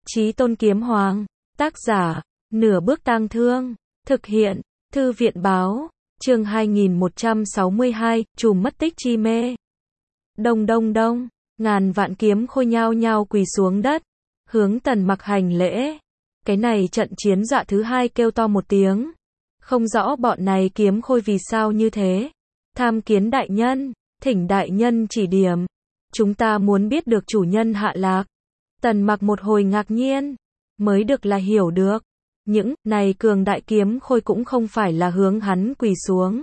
Chí Tôn Kiếm Hoàng. Tác giả, Nửa Bước Tang Thương. Thực hiện, Thư viện Báo. Chương 2162, Trùm mất tích chi mê. Đông đông đông, ngàn vạn kiếm khôi nhao nhao quỳ xuống đất, hướng Tần Mặc hành lễ. Cái này trận chiến dọa thứ hai kêu to một tiếng. Không rõ bọn này kiếm khôi vì sao như thế. Tham kiến đại nhân, thỉnh đại nhân chỉ điểm. Chúng ta muốn biết được chủ nhân hạ lạc. Tần Mặc một hồi ngạc nhiên, mới được là hiểu được. Những này cường đại kiếm khôi cũng không phải là hướng hắn quỳ xuống,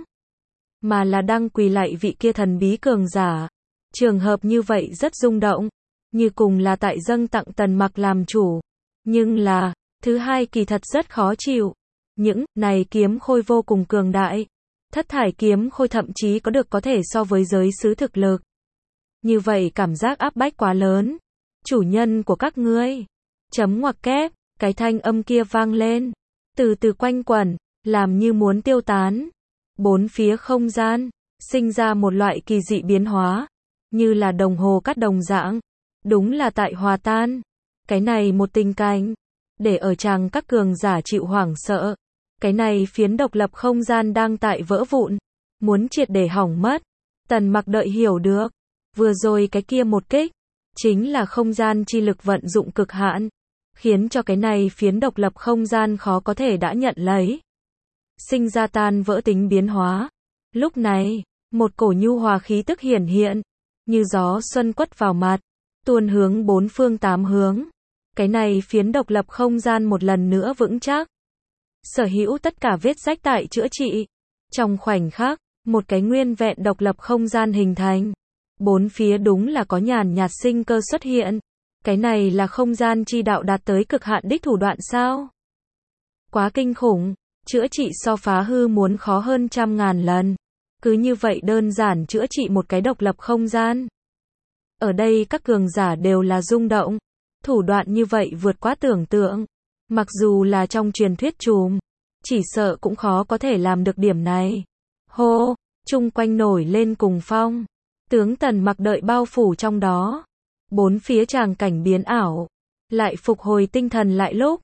mà là đang quỳ lạy vị kia thần bí cường giả. Trường hợp như vậy rất rung động, như cùng là tại dâng tặng Tần Mặc làm chủ. Nhưng là, thứ hai kỳ thật rất khó chịu. Những này kiếm khôi vô cùng cường đại. Thất thải kiếm khôi thậm chí có thể so với giới sứ thực lực. Như vậy cảm giác áp bách quá lớn. Chủ nhân của các ngươi. Chấm ngoặc kép, cái thanh âm kia vang lên. Từ từ quanh quẩn, làm như muốn tiêu tán. Bốn phía không gian, sinh ra một loại kỳ dị biến hóa. Như là đồng hồ cắt đồng dạng. Đúng là tại hòa tan. Cái này một tình cảnh. Để ở chàng các cường giả chịu hoảng sợ. Cái này phiến độc lập không gian đang tại vỡ vụn. Muốn triệt để hỏng mất. Tần Mặc đợi hiểu được. Vừa rồi cái kia một kích. Chính là không gian chi lực vận dụng cực hạn. Khiến cho cái này phiến độc lập không gian khó có thể đã nhận lấy. Sinh ra tan vỡ tính biến hóa. Lúc này, một cổ nhu hòa khí tức hiển hiện. Như gió xuân quất vào mặt. Tuôn hướng bốn phương tám hướng. Cái này phiến độc lập không gian một lần nữa vững chắc. Sở hữu tất cả vết rách tại chữa trị. Trong khoảnh khắc, một cái nguyên vẹn độc lập không gian hình thành. Bốn phía đúng là có nhàn nhạt sinh cơ xuất hiện. Cái này là không gian chi đạo đạt tới cực hạn đích thủ đoạn sao? Quá kinh khủng, chữa trị so phá hư muốn khó hơn trăm ngàn lần. Cứ như vậy đơn giản chữa trị một cái độc lập không gian. Ở đây các cường giả đều là rung động. Thủ đoạn như vậy vượt quá tưởng tượng. Mặc dù là trong truyền thuyết trùm, chỉ sợ cũng khó có thể làm được điểm này. Hô, chung quanh nổi lên cùng phong. Tướng Tần Mặc đợi bao phủ trong đó. Bốn phía tràng cảnh biến ảo. Lại phục hồi tinh thần lại lúc.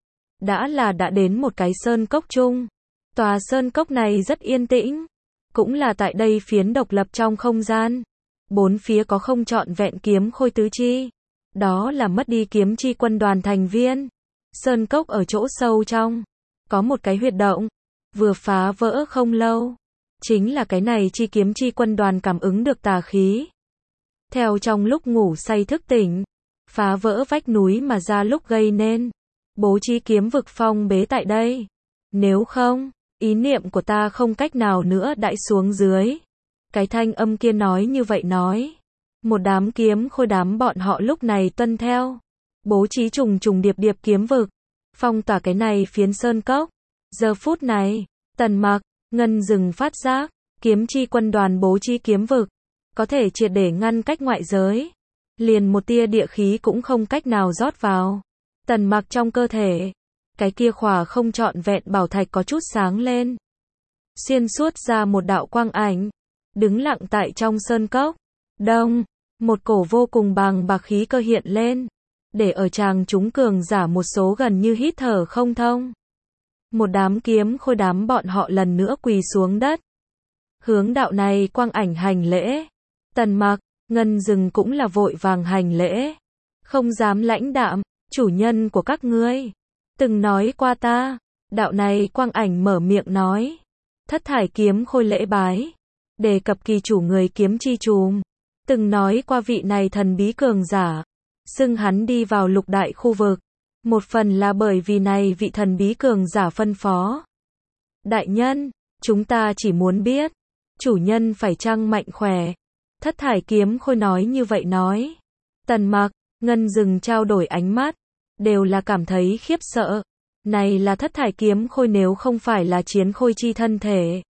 Đã đến một cái sơn cốc chung. Tòa sơn cốc này rất yên tĩnh. Cũng là tại đây phiến độc lập trong không gian. Bốn phía có không trọn vẹn kiếm khôi tứ chi. Đó là mất đi kiếm chi quân đoàn thành viên. Sơn cốc ở chỗ sâu trong. Có một cái huyệt động. Vừa phá vỡ không lâu. Chính là cái này chi kiếm chi quân đoàn cảm ứng được tà khí. Theo trong lúc ngủ say thức tỉnh. Phá vỡ vách núi mà ra lúc gây nên. Bố trí kiếm vực phong bế tại đây. Nếu không, ý niệm của ta không cách nào nữa đãi xuống dưới. Cái thanh âm kia nói như vậy nói. Một đám kiếm khôi đám bọn họ lúc này tuân theo. Bố trí trùng trùng điệp điệp kiếm vực. Phong tỏa cái này phiến sơn cốc. Giờ phút này, Tần Mặc, Ngân Dừng phát giác. Kiếm chi quân đoàn bố trí kiếm vực. Có thể triệt để ngăn cách ngoại giới. Liền một tia địa khí cũng không cách nào rót vào. Tần Mặc trong cơ thể. Cái kia khỏa không trọn vẹn bảo thạch có chút sáng lên. Xuyên suốt ra một đạo quang ảnh. Đứng lặng tại trong sơn cốc. Đông, một cổ vô cùng bàng bạc khí cơ hiện lên. Để ở chàng chúng cường giả một số gần như hít thở không thông. Một đám kiếm khôi đám bọn họ lần nữa quỳ xuống đất. Hướng đạo này quang ảnh hành lễ. Tần Mặc, Ngân Dừng cũng là vội vàng hành lễ. Không dám lãnh đạm, chủ nhân của các ngươi. Từng nói qua ta. Đạo này quang ảnh mở miệng nói. Thất thải kiếm khôi lễ bái. Đề cập kỳ chủ người kiếm chi trùm. Từng nói qua vị này thần bí cường giả. Xưng hắn đi vào lục đại khu vực. Một phần là bởi vì này vị thần bí cường giả phân phó. Đại nhân, chúng ta chỉ muốn biết. Chủ nhân phải chăng mạnh khỏe. Thất thải kiếm khôi nói như vậy nói. Tần Mặc, Ngân Dừng trao đổi ánh mắt. Đều là cảm thấy khiếp sợ. Này là thất thải kiếm khôi nếu không phải là chiến khôi chi thân thể.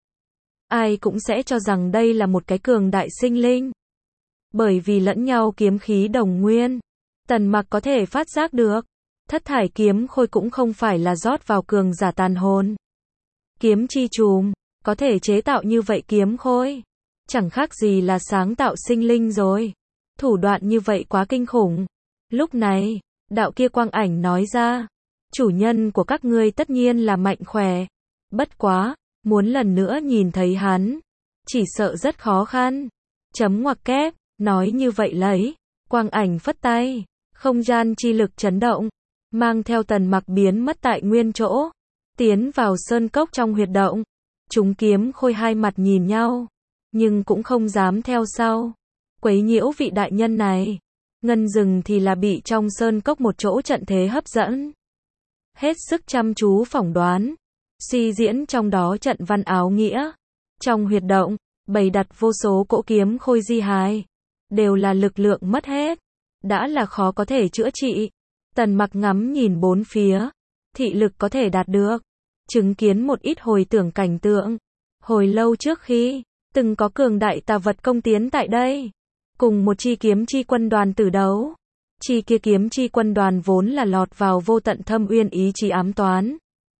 Ai cũng sẽ cho rằng đây là một cái cường đại sinh linh. Bởi vì lẫn nhau kiếm khí đồng nguyên. Tần Mặc có thể phát giác được. Thất thải kiếm khôi cũng không phải là rót vào cường giả tàn hồn. Kiếm chi trùm, có thể chế tạo như vậy kiếm khôi. Chẳng khác gì là sáng tạo sinh linh rồi. Thủ đoạn như vậy quá kinh khủng. Lúc này, Đạo kia quang ảnh nói ra, chủ nhân của các ngươi tất nhiên là mạnh khỏe. Bất quá, muốn lần nữa nhìn thấy hắn, chỉ sợ rất khó khăn. Chấm ngoặc kép, nói như vậy lấy, quang ảnh phất tay, không gian chi lực chấn động, mang theo Tần Mặc biến mất tại nguyên chỗ, tiến vào sơn cốc trong huyệt động. Chúng kiếm khôi hai mặt nhìn nhau, nhưng cũng không dám theo sau, quấy nhiễu vị đại nhân này. Ngân Dừng thì là bị trong sơn cốc một chỗ trận thế hấp dẫn, hết sức chăm chú phỏng đoán, suy diễn trong đó trận văn áo nghĩa. Trong huyệt động, bày đặt vô số cỗ kiếm khôi di hài, đều là lực lượng mất hết, đã là khó có thể chữa trị. Tần Mặc ngắm nhìn bốn phía, thị lực có thể đạt được, chứng kiến một ít hồi tưởng cảnh tượng. Hồi lâu trước khi, từng có cường đại tà vật công tiến tại đây, cùng một chi kiếm chi quân đoàn tử đấu. Chi kia kiếm chi quân đoàn vốn là lọt vào vô tận thâm uyên ý chí ám toán,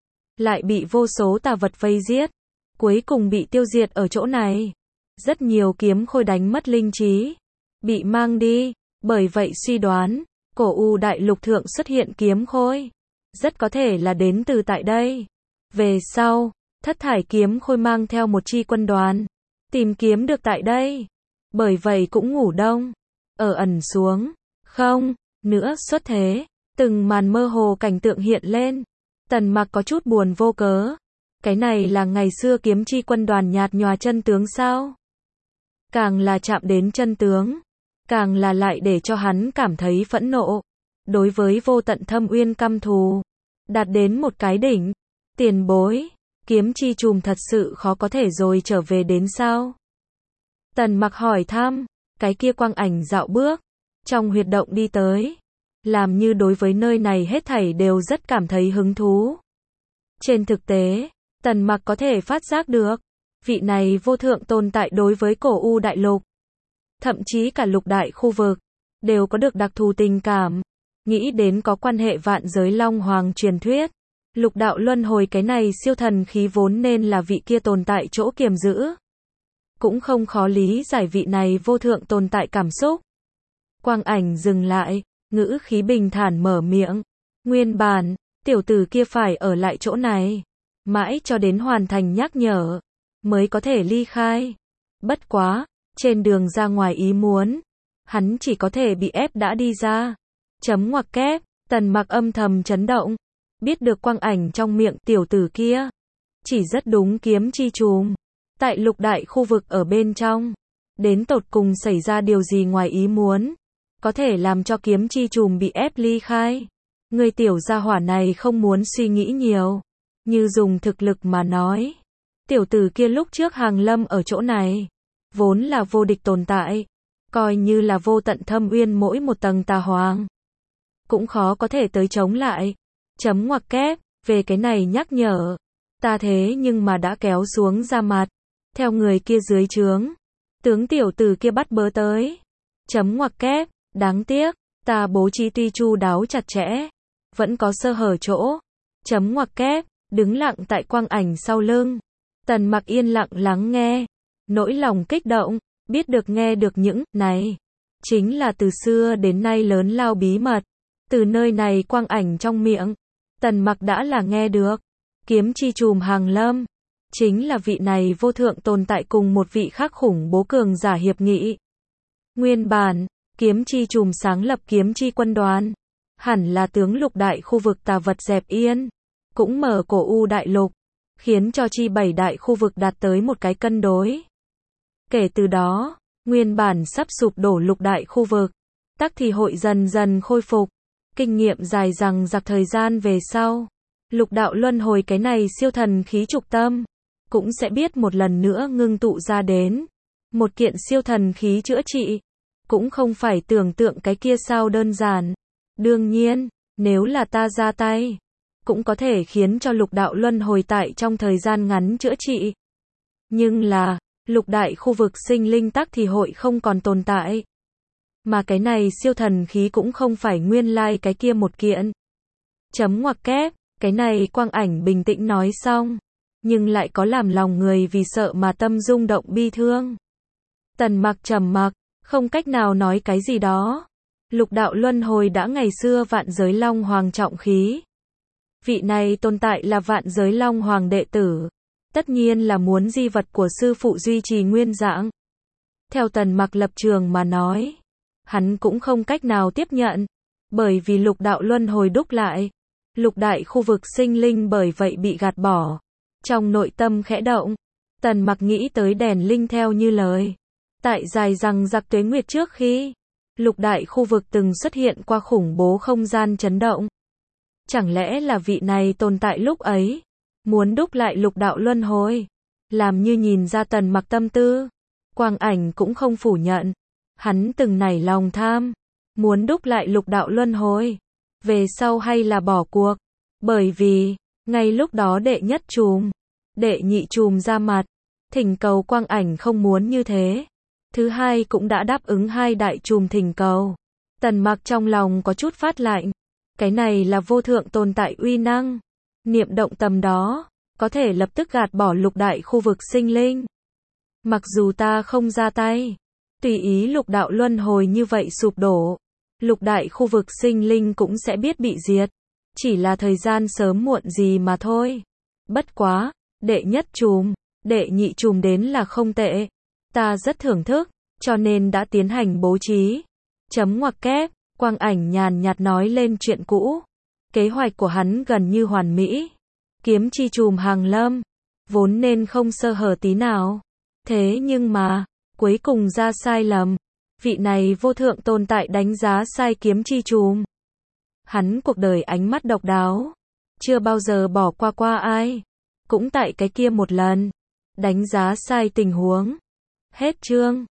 lại bị vô số tà vật vây giết, cuối cùng bị tiêu diệt ở chỗ này. Rất nhiều kiếm khôi đánh mất linh trí, bị mang đi, bởi vậy suy đoán, cổ U đại lục thượng xuất hiện kiếm khôi, rất có thể là đến từ tại đây. Về sau, Thất Thải kiếm khôi mang theo một chi quân đoàn, tìm kiếm được tại đây, bởi vậy cũng ngủ đông, ở ẩn xuống, không, nữa xuất thế, từng màn mơ hồ cảnh tượng hiện lên. Tần Mặc có chút buồn vô cớ, cái này là ngày xưa kiếm chi quân đoàn nhạt nhòa chân tướng sao? Càng là chạm đến chân tướng, càng là lại để cho hắn cảm thấy phẫn nộ, đối với vô tận thâm uyên căm thù, đạt đến một cái đỉnh. Tiền bối, kiếm chi trùm thật sự khó có thể rồi trở về đến sao? Tần Mặc hỏi thăm, cái kia quang ảnh dạo bước, trong huyệt động đi tới, làm như đối với nơi này hết thảy đều rất cảm thấy hứng thú. Trên thực tế, Tần Mặc có thể phát giác được, vị này vô thượng tồn tại đối với cổ U đại lục, thậm chí cả lục đại khu vực, đều có được đặc thù tình cảm. Nghĩ đến có quan hệ vạn giới Long Hoàng truyền thuyết, lục đạo luân hồi cái này siêu thần khí vốn nên là vị kia tồn tại chỗ kiềm giữ. Cũng không khó lý giải vị này vô thượng tồn tại cảm xúc. Quang ảnh dừng lại, ngữ khí bình thản mở miệng. Nguyên bản, tiểu tử kia phải ở lại chỗ này, mãi cho đến hoàn thành nhắc nhở, mới có thể ly khai. Bất quá, trên đường ra ngoài ý muốn, hắn chỉ có thể bị ép đã đi ra. Chấm ngoặc kép, Tần Mặc âm thầm chấn động, biết được quang ảnh trong miệng tiểu tử kia, chỉ rất đúng kiếm chi trùm. Tại lục đại khu vực ở bên trong, đến tột cùng xảy ra điều gì ngoài ý muốn, có thể làm cho kiếm chi trùm bị ép ly khai. Người tiểu gia hỏa này không muốn suy nghĩ nhiều, như dùng thực lực mà nói. Tiểu tử kia lúc trước hàng lâm ở chỗ này, vốn là vô địch tồn tại, coi như là vô tận thâm uyên mỗi một tầng tà hoàng, cũng khó có thể tới chống lại. Chấm ngoặc kép, về cái này nhắc nhở, ta thế nhưng mà đã kéo xuống ra mặt, theo người kia dưới trướng, tướng tiểu tử kia bắt bớ tới. Chấm ngoặc kép, đáng tiếc, ta bố trí tuy chu đáo chặt chẽ, vẫn có sơ hở chỗ. Chấm ngoặc kép, đứng lặng tại quang ảnh sau lưng. Tần Mặc yên lặng lắng nghe, nỗi lòng kích động, biết được nghe được những này, chính là từ xưa đến nay lớn lao bí mật, từ nơi này quang ảnh trong miệng, Tần Mặc đã là nghe được. Kiếm chi trùm hàng lâm, chính là vị này vô thượng tồn tại cùng một vị khác khủng bố cường giả hiệp nghị. Nguyên bản, kiếm chi trùm sáng lập kiếm chi quân đoàn, hẳn là tướng lục đại khu vực tà vật dẹp yên, cũng mở cổ U đại lục, khiến cho chi 7 đại khu vực đạt tới một cái cân đối. Kể từ đó, nguyên bản sắp sụp đổ lục đại khu vực, tắc thì hội dần dần khôi phục. Kinh nghiệm dài dằng dặc thời gian về sau, lục đạo luân hồi cái này siêu thần khí trục tâm, cũng sẽ biết một lần nữa ngưng tụ ra đến. Một kiện siêu thần khí chữa trị, cũng không phải tưởng tượng cái kia sao đơn giản. Đương nhiên, nếu là ta ra tay, cũng có thể khiến cho lục đạo luân hồi tại trong thời gian ngắn chữa trị. Nhưng là, lục đại khu vực sinh linh tắc thì hội không còn tồn tại. Mà cái này siêu thần khí cũng không phải nguyên lai cái kia một kiện. Chấm ngoặc kép, cái này quang ảnh bình tĩnh nói xong, nhưng lại có làm lòng người vì sợ mà tâm rung động bi thương. Tần Mặc trầm mặc, không cách nào nói cái gì đó. Lục đạo luân hồi đã ngày xưa vạn giới Long Hoàng trọng khí. Vị này tồn tại là vạn giới Long Hoàng đệ tử. Tất nhiên là muốn di vật của sư phụ duy trì nguyên dạng. Theo Tần Mặc lập trường mà nói, hắn cũng không cách nào tiếp nhận. Bởi vì lục đạo luân hồi đúc lại. Lục đại khu vực sinh linh bởi vậy bị gạt bỏ. Trong nội tâm khẽ động, Tần Mặc nghĩ tới đèn linh theo như lời. Tại dài rằng giặc tuế nguyệt trước khi lục đại khu vực từng xuất hiện qua khủng bố không gian chấn động. Chẳng lẽ là vị này tồn tại lúc ấy, muốn đúc lại lục đạo luân hồi? Làm như nhìn ra Tần Mặc tâm tư, Quang Ảnh cũng không phủ nhận. Hắn từng nảy lòng tham, muốn đúc lại lục đạo luân hồi. Về sau hay là bỏ cuộc? Bởi vì, ngay lúc đó đệ nhất trùm, đệ nhị trùm ra mặt, thỉnh cầu Quang Ảnh không muốn như thế. Thứ hai cũng đã đáp ứng hai đại trùm thỉnh cầu. Tần Mặc trong lòng có chút phát lạnh. Cái này là vô thượng tồn tại uy năng. Niệm động tầm đó, có thể lập tức gạt bỏ lục đại khu vực sinh linh. Mặc dù ta không ra tay, tùy ý lục đạo luân hồi như vậy sụp đổ, lục đại khu vực sinh linh cũng sẽ biết bị diệt. Chỉ là thời gian sớm muộn gì mà thôi. Bất quá, đệ nhất trùm, đệ nhị trùm đến là không tệ. Ta rất thưởng thức, cho nên đã tiến hành bố trí. Chấm ngoặc kép, Quang Ảnh nhàn nhạt nói lên chuyện cũ. Kế hoạch của hắn gần như hoàn mỹ. Kiếm chi trùm hàng lâm, vốn nên không sơ hở tí nào. Thế nhưng mà, cuối cùng ra sai lầm. Vị này vô thượng tồn tại đánh giá sai kiếm chi trùm. Hắn cuộc đời ánh mắt độc đáo, chưa bao giờ bỏ qua ai. Cũng tại cái kia một lần, đánh giá sai tình huống. Hết chương.